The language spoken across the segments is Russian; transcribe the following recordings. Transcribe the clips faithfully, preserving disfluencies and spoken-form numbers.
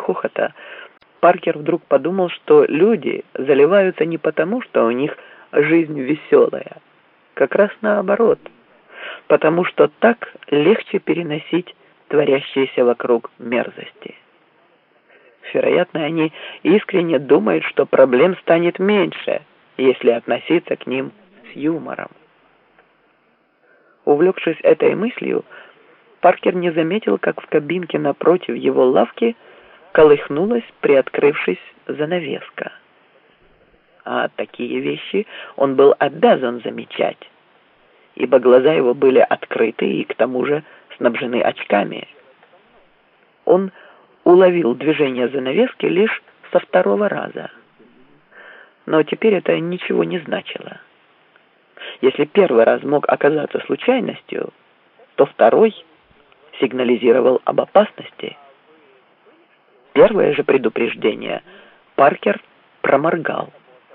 хохота, Паркер вдруг подумал, что люди заливаются не потому, что у них жизнь веселая, как раз наоборот, потому что так легче переносить творящиеся вокруг мерзости. Вероятно, они искренне думают, что проблем станет меньше, если относиться к ним с юмором. Увлекшись этой мыслью, Паркер не заметил, как в кабинке напротив его лавки колыхнулась, приоткрывшись, занавеска. А такие вещи он был обязан замечать, ибо глаза его были открыты и к тому же снабжены очками. Он уловил движение занавески лишь со второго раза. Но теперь это ничего не значило. Если первый раз мог оказаться случайностью, то второй сигнализировал об опасности. Первое же предупреждение Паркер проморгал.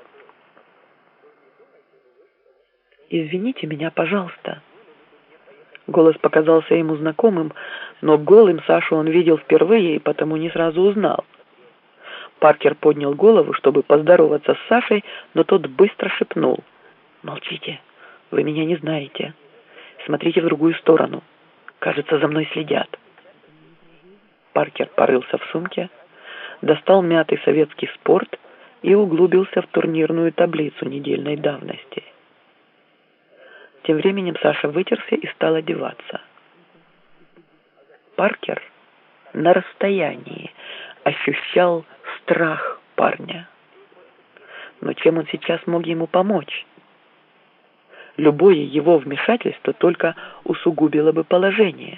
«Извините меня, пожалуйста». Голос показался ему знакомым, но голым Сашу он видел впервые и потому не сразу узнал. Паркер поднял голову, чтобы поздороваться с Сашей, но тот быстро шепнул: «Молчите, вы меня не знаете. Смотрите в другую сторону. Кажется, за мной следят». Паркер порылся в сумке, достал мятый советский спорт и углубился в турнирную таблицу недельной давности. Тем временем Саша вытерся и стал одеваться. Паркер на расстоянии ощущал страх парня. Но чем он сейчас мог ему помочь? Любое его вмешательство только усугубило бы положение.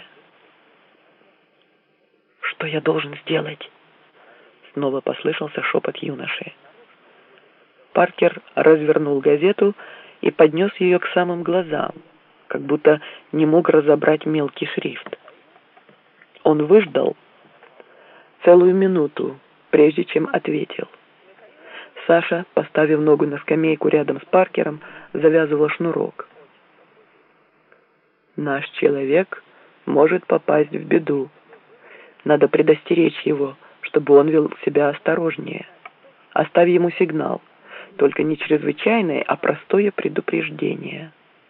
«Что я должен сделать?» Снова послышался шепот юноши. Паркер развернул газету и поднес ее к самым глазам, как будто не мог разобрать мелкий шрифт. Он выждал целую минуту, прежде чем ответил. Саша, поставив ногу на скамейку рядом с Паркером, завязывала шнурок. «Наш человек может попасть в беду. Надо предостеречь его, чтобы он вел себя осторожнее. Оставь ему сигнал, только не чрезвычайное, а простое предупреждение».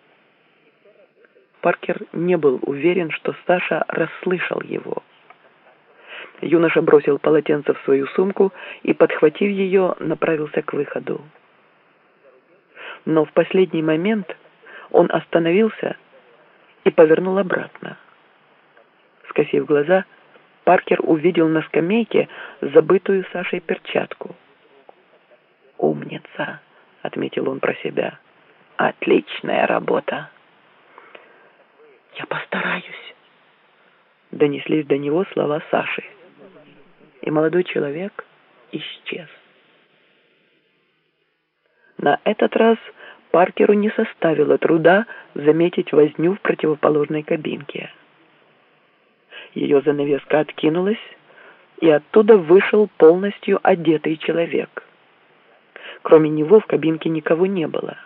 Паркер не был уверен, что Саша расслышал его. Юноша бросил полотенце в свою сумку и, подхватив ее, направился к выходу. Но в последний момент он остановился и повернул обратно. Скосив глаза, Паркер увидел на скамейке забытую Сашей перчатку. «Умница», — отметил он про себя. «Отличная работа». «Я постараюсь», — донеслись до него слова Саши. И молодой человек исчез. На этот раз Паркеру не составило труда заметить возню в противоположной кабинке. Ее занавеска откинулась, и оттуда вышел полностью одетый человек. Кроме него в кабинке никого не было.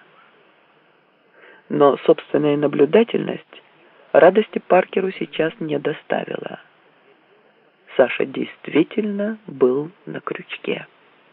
Но собственная наблюдательность радости Паркеру сейчас не доставила. Саша действительно был на крючке.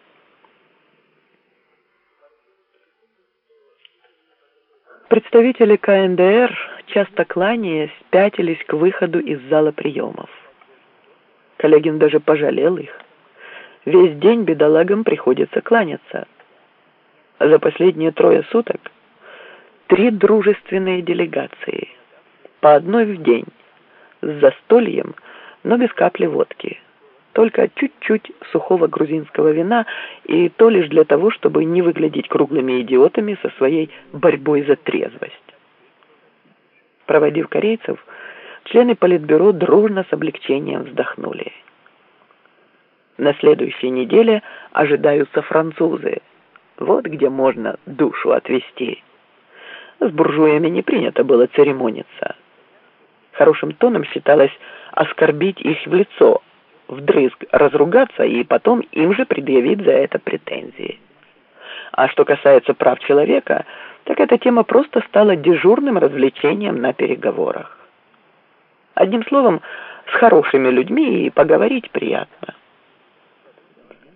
Представители ка эн дэ эр, часто кланяясь, пятились к выходу из зала приемов. Коллегин даже пожалел их. Весь день бедолагам приходится кланяться. За последние трое суток три дружественные делегации, по одной в день, с застольем, но без капли водки, только чуть-чуть сухого грузинского вина, и то лишь для того, чтобы не выглядеть круглыми идиотами со своей борьбой за трезвость. Проводив корейцев, члены политбюро дружно с облегчением вздохнули. На следующей неделе ожидаются французы. Вот где можно душу отвести. С буржуями не принято было церемониться. Хорошим тоном считалось оскорбить их в лицо, вдрызг разругаться и потом им же предъявить за это претензии. А что касается прав человека, так эта тема просто стала дежурным развлечением на переговорах. Одним словом, с хорошими людьми и поговорить приятно.